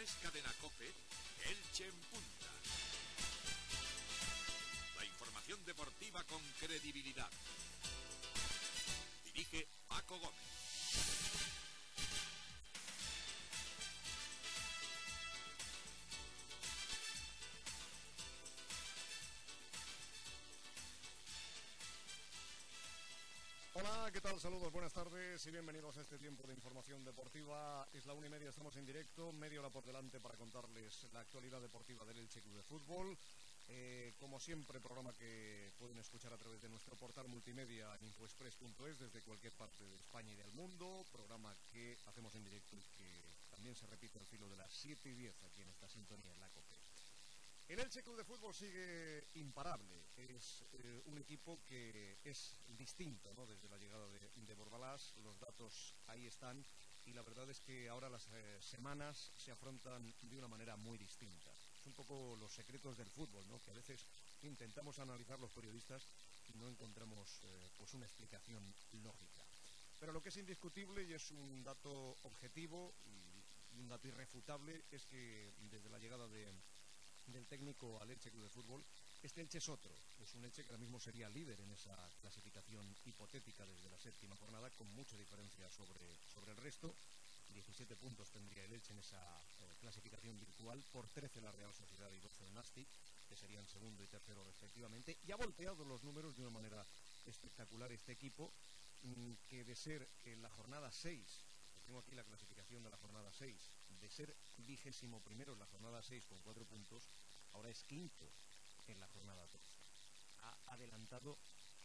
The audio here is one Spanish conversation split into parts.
es Cadena COPE, Elche en Punta. La información deportiva con credibilidad. Dirige Paco Gómez. Hola, ¿qué tal? Saludos, buenas tardes y bienvenidos a este tiempo de información deportiva. Es la 1:30, estamos en directo, media hora por delante para contarles la actualidad deportiva del Elche Club de Fútbol. Como siempre, programa que pueden escuchar a través de nuestro portal multimedia en infoexpress.es desde cualquier parte de España y del mundo. Programa que hacemos en directo y que también se repite al filo de las 7:10 aquí en esta sintonía en la COPE. El Elche Club de Fútbol sigue imparable. Es un equipo que es distinto, ¿no? Desde la llegada de Bordalás, los datos ahí están y la verdad es que ahora las semanas se afrontan de una manera muy distinta. Es un poco los secretos del fútbol, ¿no? Que a veces intentamos analizar los periodistas y no encontramos pues una explicación lógica. Pero lo que es indiscutible y es un dato objetivo y un dato irrefutable es que desde la llegada del técnico al Elche Club de Fútbol, este Elche es otro. Es un Elche que ahora mismo sería líder en esa clasificación hipotética desde la séptima jornada, con mucha diferencia sobre el resto. 17 puntos tendría el Elche en esa clasificación virtual, por 13 la Real Sociedad y 12 el Nastic, que serían segundo y tercero respectivamente, y ha volteado los números de una manera espectacular este equipo, que de ser en la jornada 6, tengo aquí la clasificación de la jornada 6, de ser 21º en la jornada 6 con 4 puntos, ahora es quinto en la jornada 3. Ha adelantado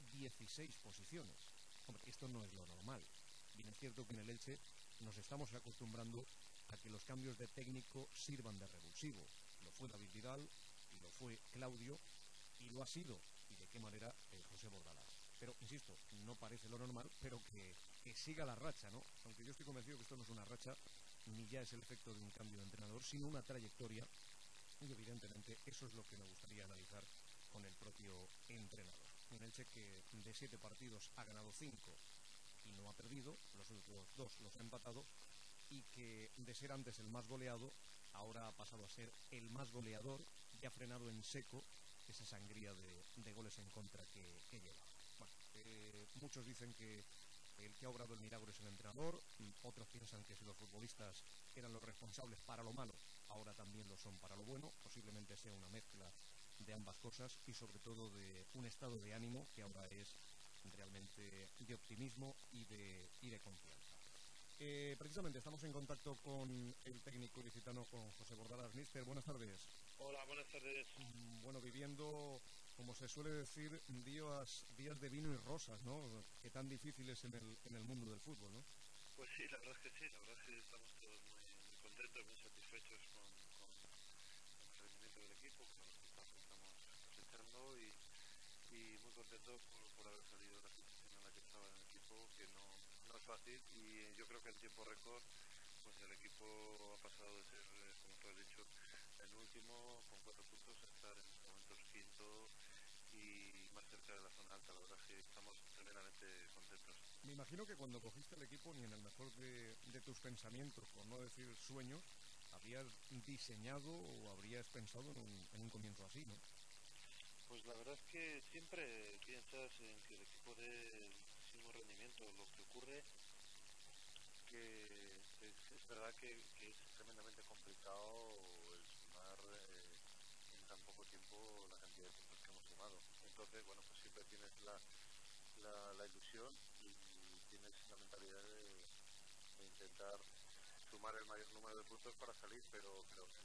16 posiciones. Hombre, esto no es lo normal. Bien es cierto que en el Elche nos estamos acostumbrando a que los cambios de técnico sirvan de revulsivo. Lo fue David Vidal, y lo fue Claudio, y lo ha sido, y de qué manera, José Bordalás. Pero, insisto, no parece lo normal, pero que siga la racha, ¿no? Aunque yo estoy convencido que esto no es una racha, ni ya es el efecto de un cambio de entrenador, sino una trayectoria, y evidentemente eso es lo que me gustaría analizar con el propio entrenador. Un Elche que de 7 partidos ha ganado 5 y no ha perdido, los otros 2 los ha empatado, y que de ser antes el más goleado, ahora ha pasado a ser el más goleador y ha frenado en seco esa sangría de goles en contra que lleva. Bueno, muchos dicen que el que ha obrado el milagro es el entrenador, otros piensan que si los futbolistas eran los responsables para lo malo, ahora también lo son para lo bueno. Posiblemente sea una mezcla de ambas cosas y sobre todo de un estado de ánimo que ahora es realmente de optimismo y de confianza. Precisamente estamos en contacto con el técnico ilicitano, con José Bordalás. Mister, buenas tardes. Hola, buenas tardes. Bueno, viviendo, como se suele decir, días de vino y rosas, ¿no? Que tan difíciles en el mundo del fútbol, ¿no? Pues sí, la verdad es que sí, la verdad es que estamos todos muy contentos, muy satisfechos con el rendimiento del equipo, con los resultados que estamos cosechando y muy contentos por haber salido de la situación en la que estaba el equipo, que no es fácil, y yo creo que en tiempo récord pues el equipo ha pasado de ser, como tú has dicho, el último con 4 puntos a estar en estos momentos quinto y más cerca de la zona alta. La verdad es que estamos tremendamente contentos. Me imagino que cuando cogiste el equipo, ni en el mejor de tus pensamientos, por no decir sueños, habrías diseñado o habrías pensado en un comienzo así, ¿no? Pues la verdad es que siempre piensas en que el equipo dé el máximo rendimiento. Lo que ocurre que es verdad que es tremendamente complicado el sumar en tan poco tiempo la cantidad de puntos que hemos sumado. Entonces, bueno, pues siempre tienes la ilusión y tienes la mentalidad de intentar sumar el mayor número de puntos para salir, pero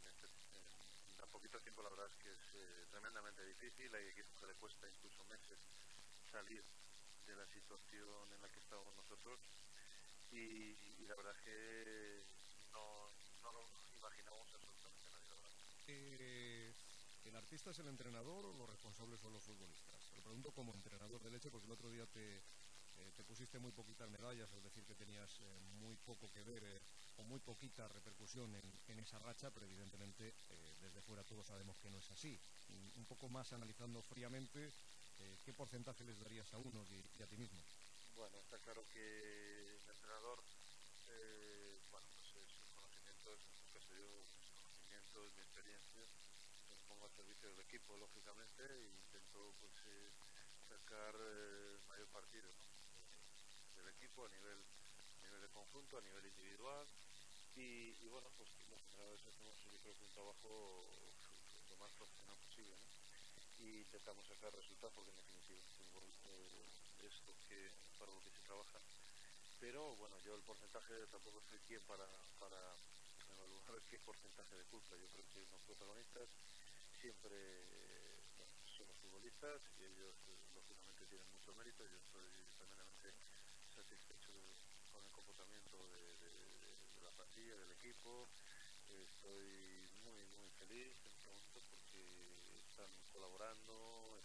en tan poquito tiempo la verdad es que es tremendamente difícil. Hay equipos que le cuesta incluso meses salir de la situación en la que estamos nosotros y la verdad es que no lo imaginamos absolutamente nadie, la verdad. ¿El artista es el entrenador o los responsables son los futbolistas? Lo pregunto como entrenador de Elche porque el otro día te pusiste muy poquitas medallas, es decir, que tenías muy poco que ver o muy poquita repercusión en esa racha, pero evidentemente desde fuera todos sabemos que no es así. Un poco más analizando fríamente, ¿qué porcentaje les darías a unos y a ti mismo? Bueno, está claro que el entrenador, bueno, pues sus conocimientos, en este caso yo, mis conocimiento, mi experiencia, los pongo al servicio del equipo, lógicamente, e intento pues sacar mayor partido, ¿no? Del equipo a nivel de conjunto, a nivel individual. Y bueno, pues como entrenadores hacemos yo creo que un trabajo lo más profesional posible, ¿no? Y intentamos sacar resultados porque en definitiva el fútbol es lo que, para lo que se trabaja. Pero bueno, yo el porcentaje tampoco soy quien para evaluar qué porcentaje de culpa. Yo creo que los protagonistas siempre bueno, somos futbolistas y ellos lógicamente tienen mucho mérito. Yo estoy tremendamente satisfecho con el comportamiento de la plantilla, del equipo. Estoy muy feliz en este momento porque están colaborando,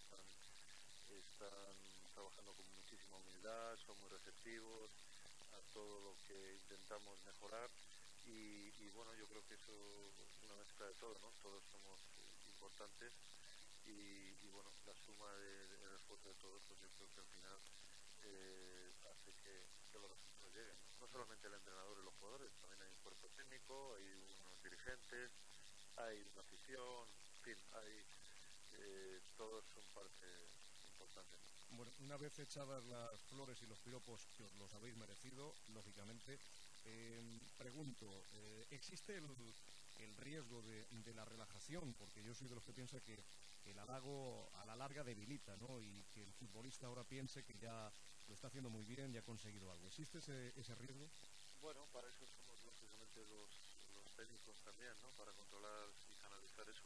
están trabajando con muchísima humildad, son muy receptivos a todo lo que intentamos mejorar y bueno, yo creo que eso es una mezcla de todo, ¿no? Todos somos importantes y bueno, la suma del esfuerzo de todos, pues yo creo que al final hace que los resultados lleguen, ¿no? No solamente el entrenador y los jugadores, también hay un cuerpo técnico, hay unos dirigentes, hay una afición, en fin, hay todos son parte importante, ¿no? Bueno, una vez echadas las flores y los piropos que os los habéis merecido, lógicamente, pregunto, ¿existe el riesgo de la relajación? Porque yo soy de los que piensa que el halago a la larga debilita, ¿no? Y que el futbolista ahora piense que ya lo está haciendo muy bien y ha conseguido algo. ¿Existe ese riesgo? Bueno, para eso somos lógicamente los técnicos también, ¿no? Para controlar y canalizar eso.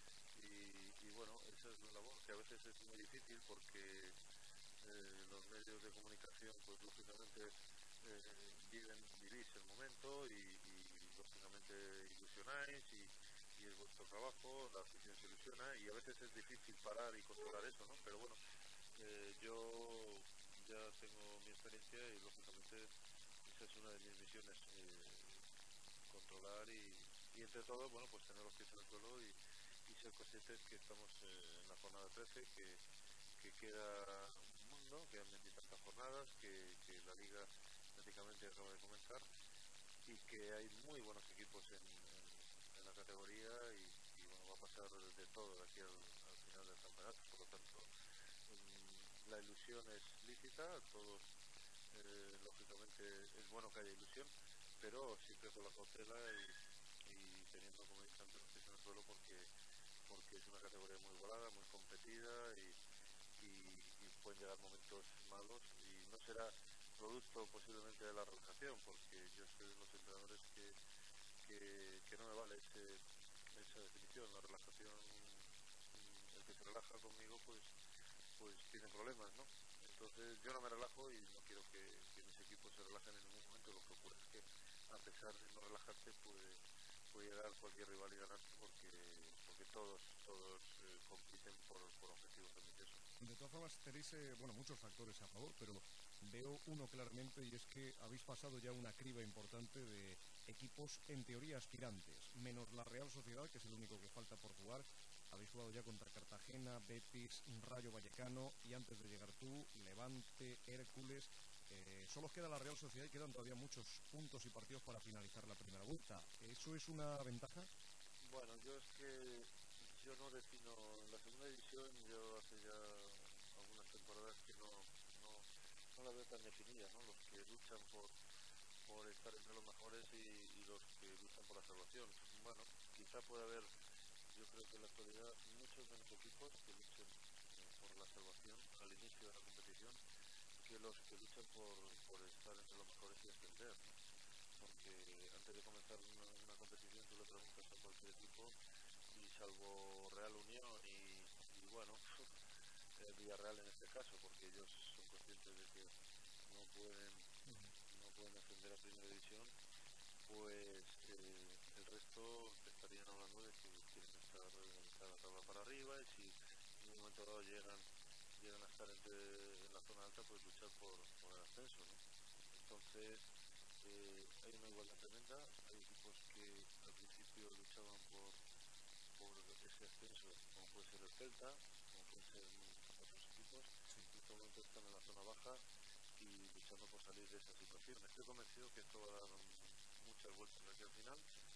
Y bueno, esa es la labor, que a veces es muy difícil porque los medios de comunicación, pues lógicamente vivís el momento y lógicamente ilusionáis y es vuestro trabajo, la afición se ilusiona y a veces es difícil parar y controlar eso, ¿no? Pero bueno, yo ya tengo mi experiencia y lógicamente esa es una de mis misiones, controlar y entre todos, bueno, pues tener los pies en el suelo y ser conscientes que estamos en la jornada 13, que queda un mundo, quedan 20 y tantas jornadas, que la liga prácticamente acaba de comenzar y que hay muy buenos equipos en la categoría y bueno, va a pasar de todo de aquí al final del campeonato, por lo tanto la ilusión es lícita, todos lógicamente es bueno que haya ilusión, pero siempre con la cautela y teniendo, como he dicho antes, los pies en el suelo porque es una categoría muy igualada, muy competida y pueden llegar momentos malos y no será producto posiblemente de la relajación, porque yo soy de los entrenadores que no me vale esa definición. La relajación, el que se relaja conmigo, pues tiene problemas, ¿no? Entonces yo no me relajo y no quiero que mis equipos se relajen en ningún momento. Lo que ocurre es que a pesar de no relajarte puede llegar cualquier rival y ganarte porque todos compiten por objetivos ambiciosos. De todas formas, tenéis bueno, muchos factores a favor, pero veo uno claramente y es que habéis pasado ya una criba importante de equipos en teoría aspirantes, menos la Real Sociedad, que es el único que falta por jugar. Habéis jugado ya contra Cartagena, Betis, Rayo Vallecano y antes de llegar tú, Levante, Hércules. Solo os queda la Real Sociedad y quedan todavía muchos puntos y partidos para finalizar la primera vuelta. ¿Eso es una ventaja? Bueno, yo no defino la segunda división, yo hace ya algunas temporadas que no la veo tan definida, ¿no? Los que luchan por estar entre los mejores y los que luchan por la salvación. Bueno, quizá pueda haber, yo creo que en la actualidad, muchos menos equipos que luchen por la salvación al inicio de la competición que los que luchan por estar entre los mejores y ascender, ¿no? Porque antes de comenzar una competición tú le preguntas a cualquier equipo y salvo Real Unión y bueno, Villarreal en este caso, porque ellos son conscientes de que no pueden no pueden ascender a primera división, pues el resto te estarían hablando de que quieren estar en la tabla para arriba y si en un momento dado llegan a estar en la zona alta, pues luchar por el ascenso, ¿no? Entonces hay una igualdad tremenda, hay equipos que al principio luchaban por ese ascenso, como puede ser el Celta, como pueden ser otros equipos, en este momento están en la zona baja y luchando por salir de esa situación. Estoy convencido que esto va a dar muchas vueltas de aquí al final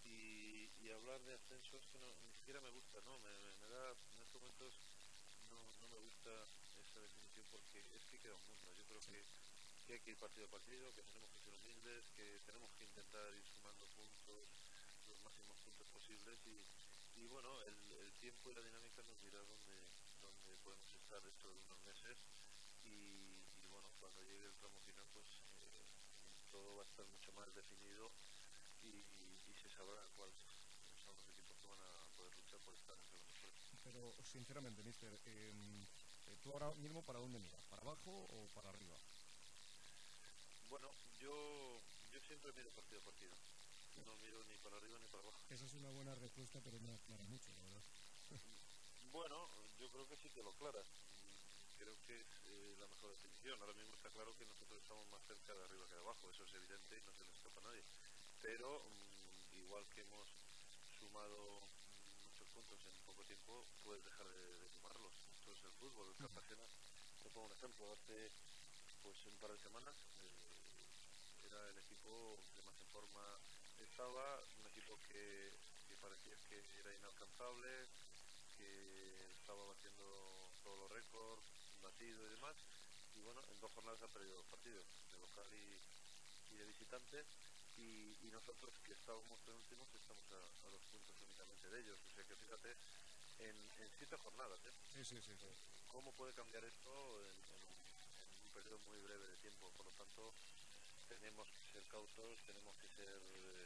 y hablar de ascenso es que ni siquiera me gusta, ¿no? Me da, en estos momentos no me gusta esa definición porque es que queda un mundo. Yo creo que hay que ir partido a partido, que tenemos que ser humildes, que tenemos que intentar ir sumando puntos, los máximos puntos posibles y bueno, el tiempo y la dinámica nos dirá dónde podemos estar dentro de unos meses y bueno, cuando llegue el tramo final pues todo va a estar mucho más definido y se sabrá cuáles son los equipos que van a poder luchar por estar entre los mejores. Pero, sinceramente, mister, ¿tú ahora mismo para dónde miras? ¿Para abajo o para arriba? Bueno, yo siempre miro partido a partido. No miro ni para arriba ni para abajo. Esa es una buena respuesta, pero no aclara mucho, la verdad. Bueno, yo creo que sí que lo aclara. Creo que es la mejor definición. Ahora mismo está claro que nosotros estamos más cerca de arriba que de abajo. Eso es evidente y no se le escapa a nadie. Pero igual que hemos sumado muchos puntos en poco tiempo, puedes dejar de sumarlos. Esto es el fútbol. El Cartagena, te pongo un ejemplo, hace pues un par de semanas era el equipo que más en forma estaba, un equipo que parecía que era inalcanzable, que estaba batiendo todos los récords, batido y demás, y bueno, en 2 jornadas ha perdido 2 partidos, de local y de visitante, y nosotros que estábamos penúltimos estamos a 2 puntos únicamente de ellos, o sea que fíjate, en 7 jornadas, Sí. ¿Cómo puede cambiar esto en un periodo muy breve de tiempo? Por lo tanto, tenemos que ser cautos, tenemos que ser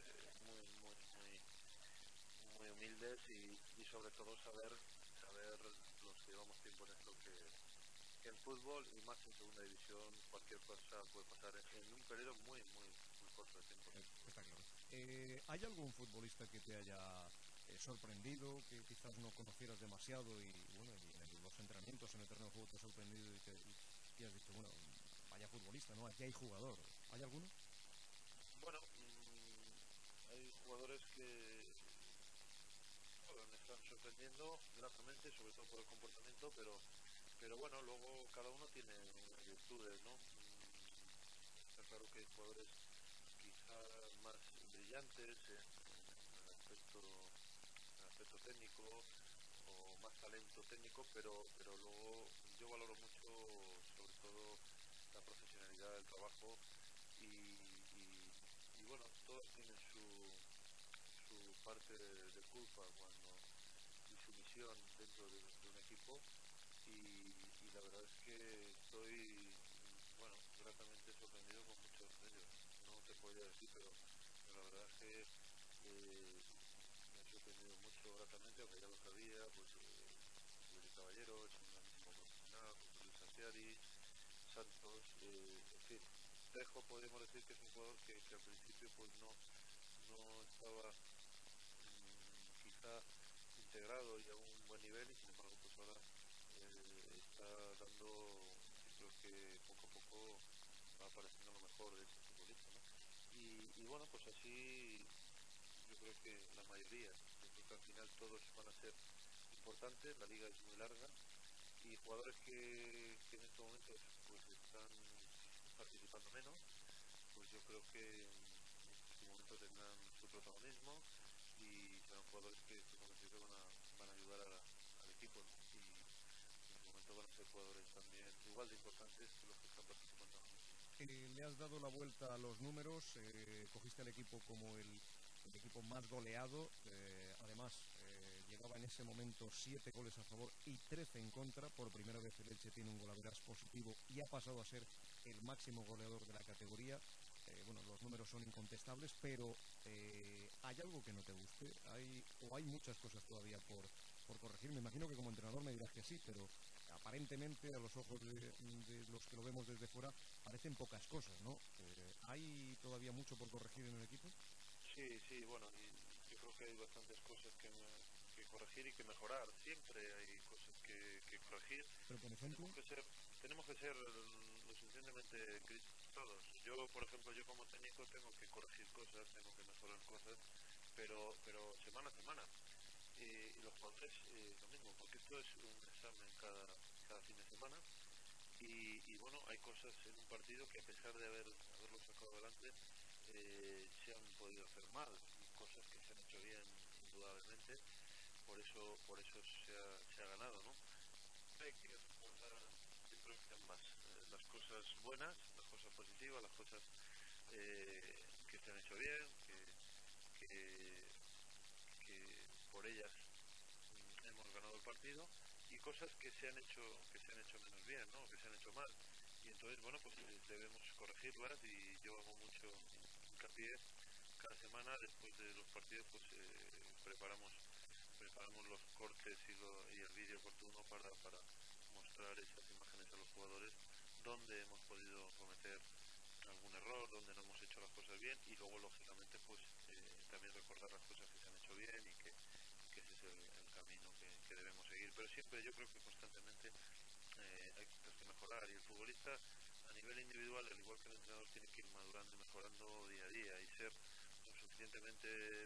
muy humildes y sobre todo saber los que llevamos tiempo en esto que en fútbol y más en segunda división cualquier cosa puede pasar en un periodo muy corto de tiempo. Está claro. ¿Hay algún futbolista que te haya sorprendido, que quizás no conocieras demasiado y bueno, y en los entrenamientos en el terreno de juego te ha sorprendido y has dicho, bueno, vaya futbolista, ¿no? Aquí hay jugador. ¿Hay alguno? Bueno, hay jugadores que bueno, me están sorprendiendo gratamente, sobre todo por el comportamiento, pero bueno, luego cada uno tiene virtudes, ¿no? Está claro que hay jugadores quizá más brillantes en el aspecto técnico o más talento técnico, pero luego yo valoro mucho sobre todo la profesionalidad del trabajo y bueno, todos tienen su parte de culpa y su misión dentro de un equipo y la verdad es que estoy bueno, gratamente sorprendido con muchos de ellos. No te podría decir, pero la verdad es que me ha sorprendido mucho gratamente, aunque ya lo sabía, pues Felipe Caballero es un grandísimo profesional, José Luis Santiari, Santos, en fin. Trejo podríamos decir que es un jugador que al principio pues no estaba quizá integrado y a un buen nivel y sin embargo pues ahora está dando, yo creo que poco a poco va apareciendo lo mejor de ese futbolista, ¿no? Y bueno, pues así yo creo que la mayoría, yo creo que al final todos van a ser importantes, la liga es muy larga y jugadores que en estos momentos pues están participando menos, pues yo creo que en su momento tendrán su protagonismo y serán jugadores que estoy convencido que van a ayudar al equipo, ¿no? Y en su momento van a ser jugadores también igual de importantes que los que están participando ahora. Le has dado la vuelta a los números, cogiste al equipo como el equipo más goleado, además llegaba en ese momento 7 goles a favor y 13 en contra, por primera vez el Elche tiene un golaveraje positivo y ha pasado a ser el máximo goleador de la categoría. Bueno, los números son incontestables, pero ¿hay algo que no te guste? ¿Hay muchas cosas todavía por corregir? Me imagino que como entrenador me dirás que sí, pero aparentemente a los ojos de los que lo vemos desde fuera parecen pocas cosas, ¿no? ¿Hay todavía mucho por corregir en el equipo? Sí, bueno, y yo creo que hay bastantes cosas que corregir y que mejorar. Siempre hay cosas que corregir. Pero, por ejemplo, Tenemos que ser lo suficientemente críticos todos. Yo, por ejemplo, yo como técnico tengo que corregir cosas, tengo que mejorar cosas, pero semana a semana. Y los jugadores lo mismo, porque esto es un examen cada fin de semana. Y bueno, hay cosas en un partido que a pesar de haberlo sacado adelante, se han podido hacer mal. cosas que se han hecho bien, indudablemente, por eso se ha ganado, ¿no? Hay que recordar siempre más las cosas buenas, las cosas positivas, las cosas que se han hecho bien, que, que por ellas hemos ganado el partido, y cosas que se han hecho menos bien, ¿no? Que se han hecho mal, y entonces bueno, pues debemos corregirlas, y yo hago mucho hincapié cada semana después de los partidos. Pues preparamos los cortes y el vídeo oportuno para mostrar esas imágenes a los jugadores, donde hemos podido cometer algún error, donde no hemos hecho las cosas bien, y luego lógicamente pues también recordar las cosas que se han hecho bien, y que ese es el camino que debemos seguir. Pero siempre, yo creo que constantemente hay cosas que mejorar, y el futbolista a nivel individual, al igual que el entrenador, tiene que ir madurando y mejorando día a día, y ser lo suficientemente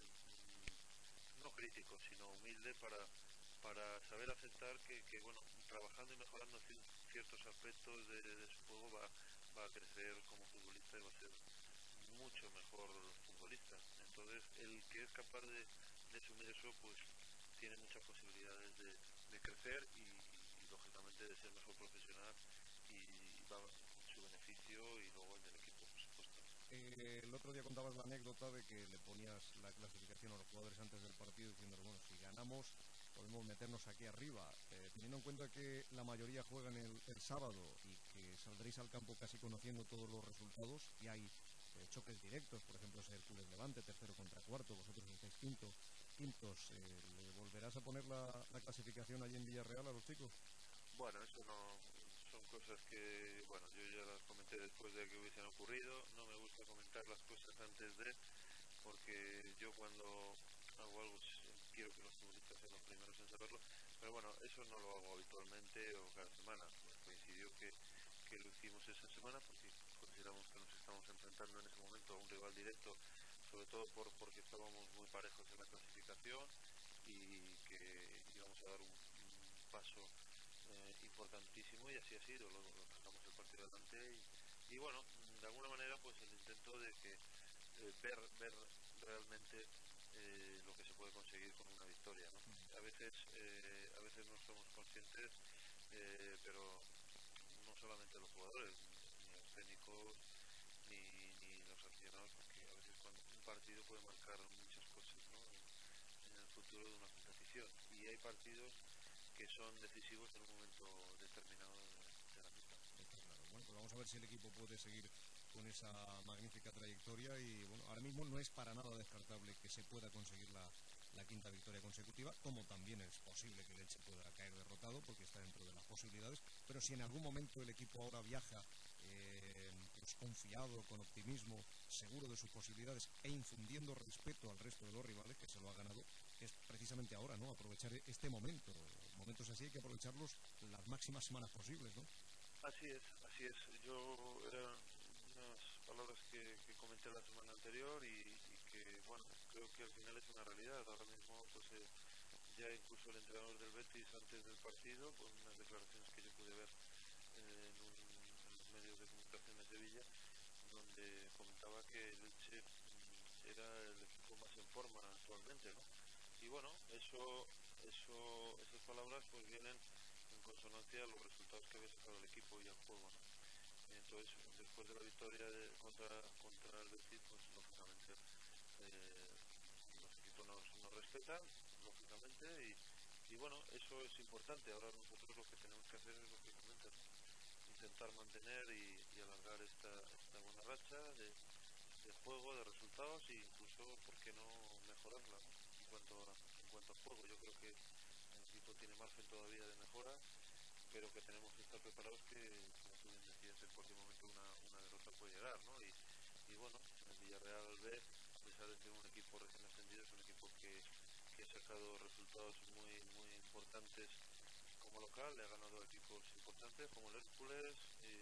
no crítico, sino humilde para saber aceptar que bueno, trabajando y mejorando ciertos aspectos de su juego, va a crecer como futbolista, y va a ser mucho mejor futbolista. Entonces, el que es capaz de asumir eso, pues tiene muchas posibilidades de crecer, y lógicamente de ser mejor profesional, y va en su beneficio y luego el del equipo, por supuesto. El otro día contabas la anécdota de que le ponías la clasificación a los jugadores antes del partido diciendo, bueno, si ganamos podemos meternos aquí arriba, teniendo en cuenta que la mayoría juegan el sábado y que saldréis al campo casi conociendo todos los resultados, y hay choques directos, por ejemplo, es Hércules Levante, tercero contra cuarto, vosotros estáis quintos, ¿le volverás a poner la clasificación allí en Villarreal a los chicos? Bueno, eso no son cosas que, bueno, yo ya las comenté después de que hubiesen ocurrido. No me gusta comentar las cosas antes de, porque yo cuando hago algo quiero que los futbolistas sean los primeros en saberlo. Pero bueno, eso no lo hago habitualmente o cada semana. Coincidió que lo hicimos esa semana porque consideramos que nos estábamos enfrentando en ese momento a un rival directo, sobre todo porque estábamos muy parejos en la clasificación, y que íbamos a dar un paso importantísimo, y así ha sido. Lo sacamos el partido adelante, y bueno, de alguna manera pues el intento de que ver realmente lo que se puede conseguir con una victoria, ¿no? A veces no somos conscientes, pero no solamente los jugadores, ni los técnicos, ni los aficionados, porque a veces cuando un partido puede marcar muchas cosas, ¿no? En el futuro de una competición, y hay partidos que son decisivos en un momento determinado de la misma. Está claro. Bueno, pues vamos a ver si el equipo puede seguir con esa magnífica trayectoria, y bueno, ahora mismo no es para nada descartable que se pueda conseguir la quinta victoria consecutiva, como también es posible que el Elche pueda caer derrotado, porque está dentro de las posibilidades. Pero si en algún momento el equipo ahora viaja pues confiado, con optimismo, seguro de sus posibilidades e infundiendo respeto al resto de los rivales, que se lo ha ganado, es precisamente ahora, ¿no? Aprovechar este momento. Momentos así hay que aprovecharlos las máximas semanas posibles, ¿no? Así es, así es. Yo eran unas palabras que comenté la semana anterior, y que, bueno, creo que al final es una realidad. Ahora mismo, pues ya incluso el entrenador del Betis, antes del partido, con unas declaraciones que yo pude ver en los medios de comunicación de Sevilla, donde comentaba que el Elche era el equipo más en forma actualmente, ¿no? Y bueno, esas palabras pues vienen en consonancia a los resultados que había sacado el equipo y al juego, ¿no? Entonces, después de la victoria contra el Betis, pues lógicamente eh, los equipos nos respetan, lógicamente, y bueno, eso es importante. Ahora nosotros lo que tenemos que hacer es, lógicamente, ¿no? Intentar mantener y alargar esta buena racha de juego, de resultados, e incluso, ¿por qué no mejorarla, ¿no? En cuanto a juego, yo creo que el equipo tiene margen todavía de mejora, pero que tenemos que estar preparados que, como tú bien decías, en cualquier momento una derrota puede llegar, ¿no? Y bueno, el Villarreal B, a pesar de ser un equipo recién ascendido, es un equipo que ha sacado resultados muy, muy importantes como local. Le ha ganado a equipos importantes como el Hércules,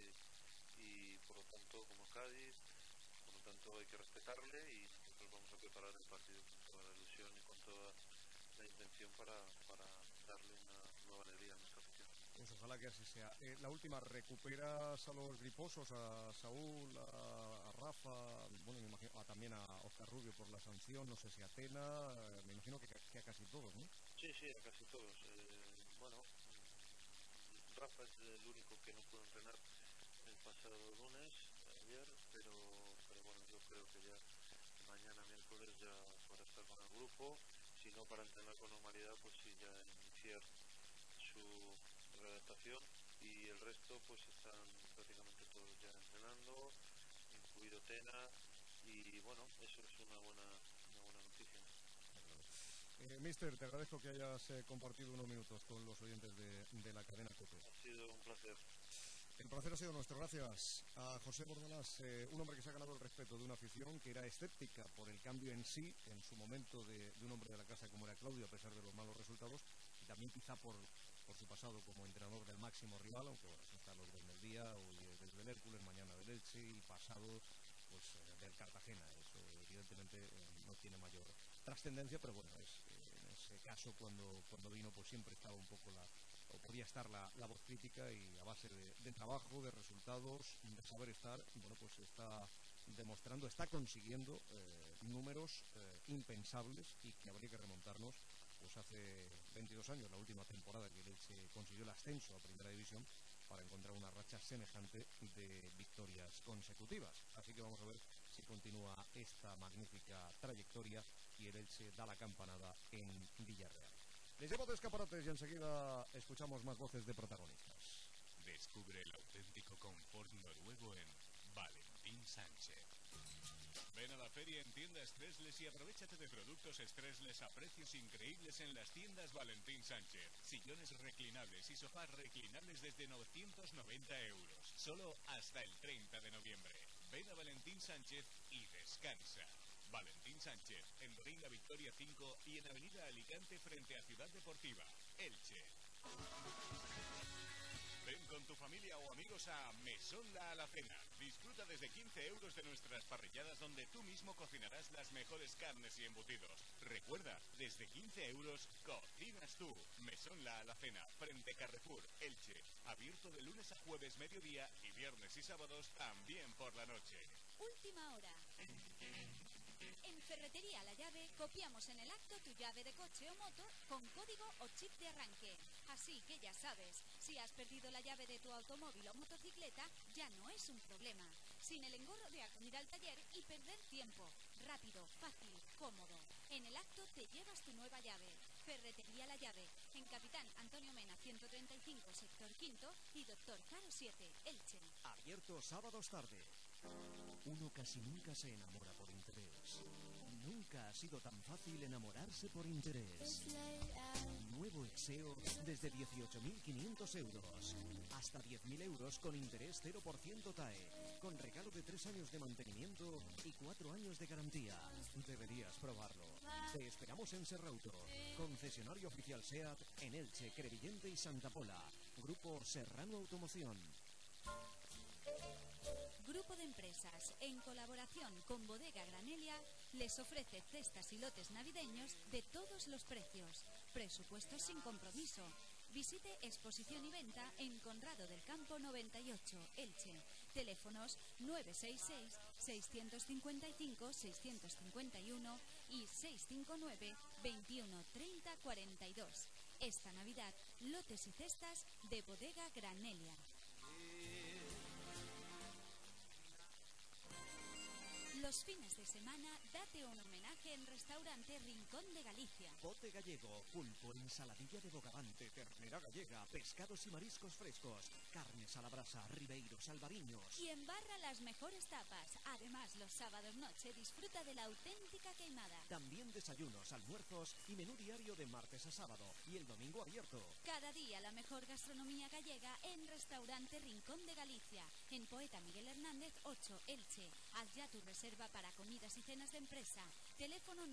y por lo tanto como Cádiz. Por lo tanto hay que respetarle, y nosotros vamos a preparar el partido con toda la ilusión y con toda la intención para darle una nueva alegría a nuestra afición. Pues ojalá que así sea. La última, ¿recuperas a los griposos, a Saúl, a Rafa, bueno, me imagino, también a Oscar Rubio por la sanción, no sé si a Tena, me imagino que a casi todos, ¿no? Sí, sí, a casi todos. Bueno, Rafa es el único que no pudo entrenar el pasado lunes, ayer, pero bueno, yo creo que ya mañana miércoles ya podrá estar con el grupo, si no para entrenar con normalidad, pues sí, ya iniciar su readaptación, y el resto pues están prácticamente todos ya entrenando, incluido Tena, y bueno, eso es una buena noticia. Mister, te agradezco que hayas compartido unos minutos con los oyentes de la cadena COPE. Ha sido un placer. El placer ha sido nuestro. Gracias a José Bordalás, un hombre que se ha ganado el respeto de una afición que era escéptica por el cambio en sí, en su momento, de un hombre de la casa como era Claudio, a pesar de los malos resultados, y también quizá por su pasado como entrenador del máximo rival, aunque bueno, está los dos en el día, hoy desde el Hércules, mañana del Elche y pasado pues del Cartagena. Eso evidentemente no tiene mayor trascendencia, pero bueno, en ese caso cuando vino pues siempre estaba un poco o podía estar la voz crítica, y a base de trabajo, de resultados, de saber estar, bueno, pues está demostrando, está consiguiendo números impensables, y que habría que remontarnos pues hace 22 años, la última temporada que el Elche consiguió el ascenso a Primera División, para encontrar una racha semejante de victorias consecutivas. Así que vamos a ver si continúa esta magnífica trayectoria y el Elche da la campanada en Villarreal. Les llevo de escaparates y enseguida escuchamos más voces de protagonistas. Descubre el auténtico confort noruego en Valentín Sánchez. Ven a la feria en tiendas Stressless y aprovéchate de productos Stressless a precios increíbles en las tiendas Valentín Sánchez. Sillones reclinables y sofás reclinables desde 990 euros. Solo hasta el 30 de noviembre. Ven a Valentín Sánchez y descansa. Valentín Sánchez, en Ringa Victoria 5 y en Avenida Alicante frente a Ciudad Deportiva, Elche. Ven con tu familia o amigos a Mesón La Alacena. Disfruta desde 15 euros de nuestras parrilladas, donde tú mismo cocinarás las mejores carnes y embutidos. Recuerda, desde 15 euros cocinas tú. Mesón La Alacena, frente Carrefour, Elche. Abierto de lunes a jueves mediodía y viernes y sábados también por la noche. Última hora. En Ferretería La Llave copiamos en el acto tu llave de coche o moto con código o chip de arranque. Así que ya sabes, si has perdido la llave de tu automóvil o motocicleta, ya no es un problema. Sin el engorro de acudir al taller y perder tiempo. Rápido, fácil, cómodo. En el acto te llevas tu nueva llave. Ferretería La Llave, en Capitán Antonio Mena 135, sector quinto, y Doctor Caro 7, Elche. Abierto sábados tarde. Uno casi nunca se enamora por interés. Nunca ha sido tan fácil enamorarse por interés. Nuevo Exeo desde 18.500 euros. Hasta 10.000 euros con interés 0% TAE. Con regalo de 3 años de mantenimiento y 4 años de garantía. Deberías probarlo. Te esperamos en Serrauto. Concesionario oficial SEAT en Elche, Crevillente y Santa Pola. Grupo Serrano Automoción. Grupo de Empresas, en colaboración con Bodega Granelia, les ofrece cestas y lotes navideños de todos los precios. Presupuestos sin compromiso. Visite exposición y venta en Conrado del Campo 98, Elche. Teléfonos 966-655-651 y 659-2130-42. Esta Navidad, lotes y cestas de Bodega Granelia. Los fines de semana, date un homenaje en Restaurante Rincón de Galicia. Bote gallego, pulpo, ensaladilla de bogavante, ternera gallega, pescados y mariscos frescos, carnes a la brasa, ribeiros, albariños. Y en barra las mejores tapas. Además, los sábados noche disfruta de la auténtica queimada. También desayunos, almuerzos y menú diario de martes a sábado. Y el domingo abierto. Cada día la mejor gastronomía gallega en Restaurante Rincón de Galicia. En Poeta Miguel Hernández 8, Elche. Haz ya tu reserva para comidas y cenas de empresa. Teléfono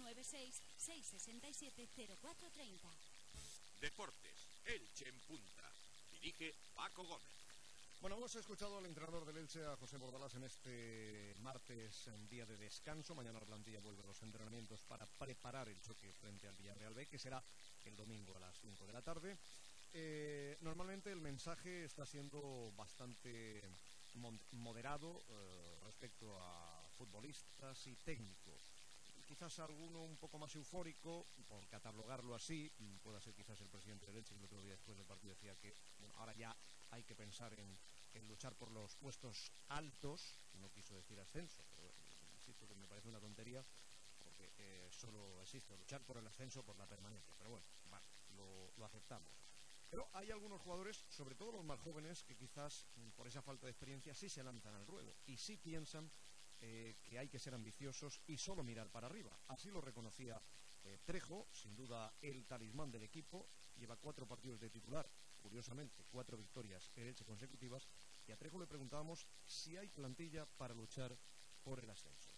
96-667-0430. Deportes, Elche en punta. Dirige Paco Gómez. Bueno, hemos escuchado al entrenador del Elche, a José Bordalás, en este martes, en día de descanso. Mañana la plantilla vuelve a los entrenamientos para preparar el choque frente al Villarreal B, que será el domingo a las 5 de la tarde. normalmente el mensaje está siendo bastante moderado respecto a futbolistas y técnicos. Quizás alguno un poco más eufórico, por catalogarlo así, pueda ser quizás el presidente del Elche, que el otro día después del partido decía que bueno, ahora ya hay que pensar en luchar por los puestos altos, no quiso decir ascenso, pero insisto que me parece una tontería, porque solo existe luchar por el ascenso, por la permanencia, pero bueno, vale, lo aceptamos. Pero hay algunos jugadores, sobre todo los más jóvenes, que quizás por esa falta de experiencia sí se lanzan al ruedo y sí piensan que hay que ser ambiciosos y solo mirar para arriba. Así lo reconocía Trejo, sin duda el talismán del equipo. Lleva 4 partidos de titular, curiosamente 4 victorias en Elche consecutivas, y a Trejo le preguntábamos si hay plantilla para luchar por el ascenso.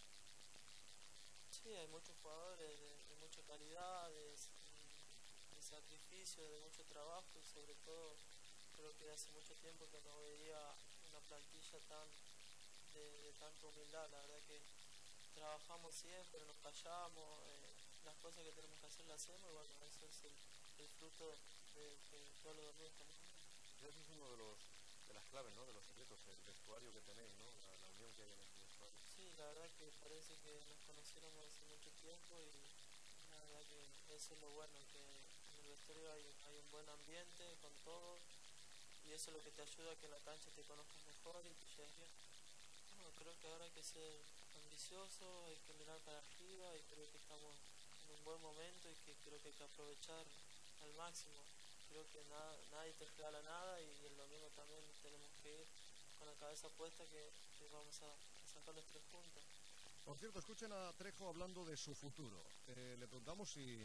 Sí, hay muchos jugadores de mucha calidad, de sacrificio, de mucho trabajo, y sobre todo creo que hace mucho tiempo que no veía una plantilla de tanta humildad. La verdad que trabajamos siempre, nos callamos, las cosas que tenemos que hacer las hacemos, y bueno, eso es el fruto de que todos los domingos estamos jugando. Ese es uno de las claves, ¿no?, de los secretos, el vestuario que tenéis, ¿no?, la unión que hay en ese vestuario. Sí, la verdad que parece que nos conociéramos hace mucho tiempo, y la verdad que eso es lo bueno, que en el vestuario hay un buen ambiente con todos, y eso es lo que te ayuda a que en la cancha te conozcas mejor y te lleves bien. Bueno, creo que ahora hay que ser ambicioso, hay que mirar para arriba, y creo que estamos en un buen momento y que creo que hay que aprovechar al máximo. Creo que nadie te regala nada, y el domingo también tenemos que ir con la cabeza puesta que vamos a sacar los 3 puntos. Por cierto, escuchen a Trejo hablando de su futuro. Le preguntamos si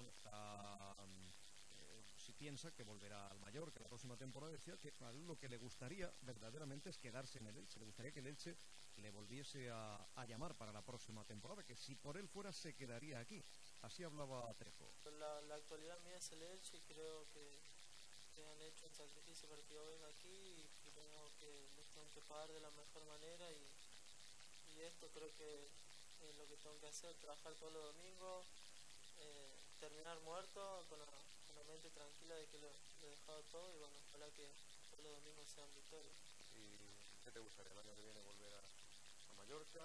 piensa que volverá al Mallorca la próxima temporada. Decía que a él lo que le gustaría verdaderamente es quedarse en el Elche. Le gustaría que el Elche le volviese a llamar para la próxima temporada, que si por él fuera se quedaría aquí. Así hablaba Trejo. La actualidad mía es el Elche, y creo que han hecho un sacrificio para que yo venga aquí, y creo que les tengo que pagar de la mejor manera, y esto creo que es lo que tengo que hacer, trabajar todos los domingos, terminar muerto con la mente tranquila de que lo he dejado todo, y bueno, ojalá que todos los domingos sean victorias. ¿Y qué te gustaría el año que viene, volver a Mallorca?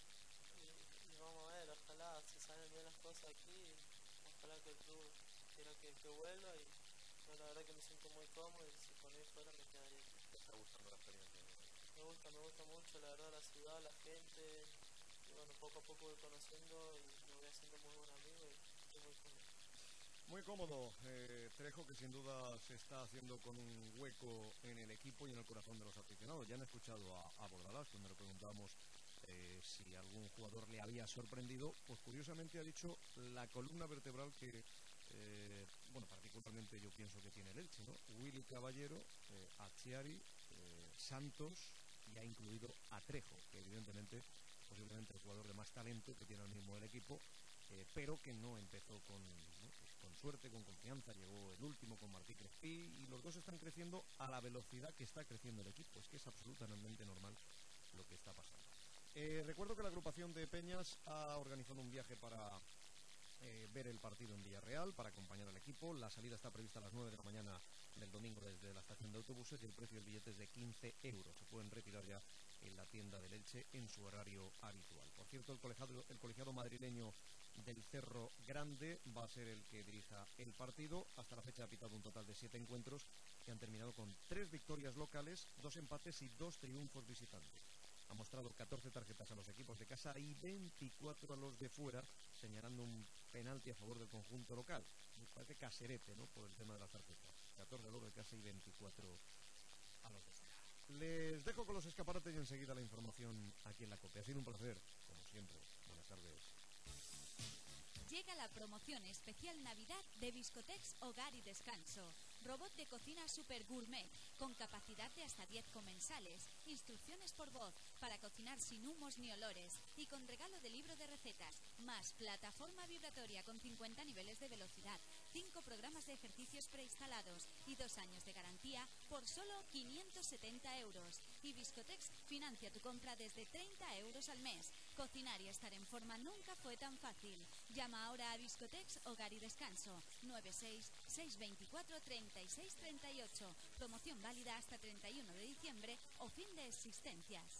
Y vamos a ver, ojalá se salen bien las cosas aquí, ojalá que el club quiera que vuelva, y bueno, la verdad que me siento muy cómodo, y si por mí fuera me quedaría aquí. ¿Te está gustando la experiencia? Me gusta mucho, la verdad, la ciudad, la gente, y bueno, poco a poco voy conociendo y me voy haciendo muy buen amigo, y estoy muy cómodo. Muy cómodo, Trejo, que sin duda se está haciendo con un hueco en el equipo y en el corazón de los aficionados. Ya han escuchado a Bordalás cuando le preguntábamos si algún jugador le había sorprendido. Pues curiosamente ha dicho la columna vertebral que, bueno, particularmente yo pienso que tiene el Elche, ¿no? Willy Caballero, Achiari, Santos, y ha incluido a Trejo, que evidentemente posiblemente el jugador de más talento que tiene ahora mismo el equipo, pero que no empezó con suerte, con confianza. Llegó el último con Martí Crespí, y los dos están creciendo a la velocidad que está creciendo el equipo. Es que es absolutamente normal lo que está pasando. Recuerdo que la agrupación de Peñas ha organizado un viaje para ver el partido en Villarreal, para acompañar al equipo. La salida está prevista a las 9 de la mañana del domingo desde la estación de autobuses, y el precio del billete es de 15 euros. Se pueden retirar ya en la tienda del Elche en su horario habitual. Por cierto, el colegiado madrileño del Cerro Grande va a ser el que dirija el partido. Hasta la fecha ha pitado un total de 7 encuentros que han terminado con 3 victorias locales, 2 empates y 2 triunfos visitantes. Ha mostrado 14 tarjetas a los equipos de casa y 24 a los de fuera, señalando un penalti a favor del conjunto local. Me parece caserete, ¿no?, por el tema de las tarjetas. 14 a los de casa y 24 a los de fuera. Les dejo con los escaparates y enseguida la información aquí en la COPE. Ha sido un placer, como siempre. Buenas tardes. Llega la promoción especial Navidad de Biscotex Hogar y Descanso. Robot de cocina super gourmet, con capacidad de hasta 10 comensales, instrucciones por voz, para cocinar sin humos ni olores, y con regalo de libro de recetas, más plataforma vibratoria con 50 niveles de velocidad, 5 programas de ejercicios preinstalados y 2 años de garantía por solo 570 euros. Y Biscotex financia tu compra desde 30 euros al mes, Cocinar y estar en forma nunca fue tan fácil. Llama ahora a Discotex Hogar y Descanso. 96-624-3638. Promoción válida hasta 31 de diciembre o fin de existencias.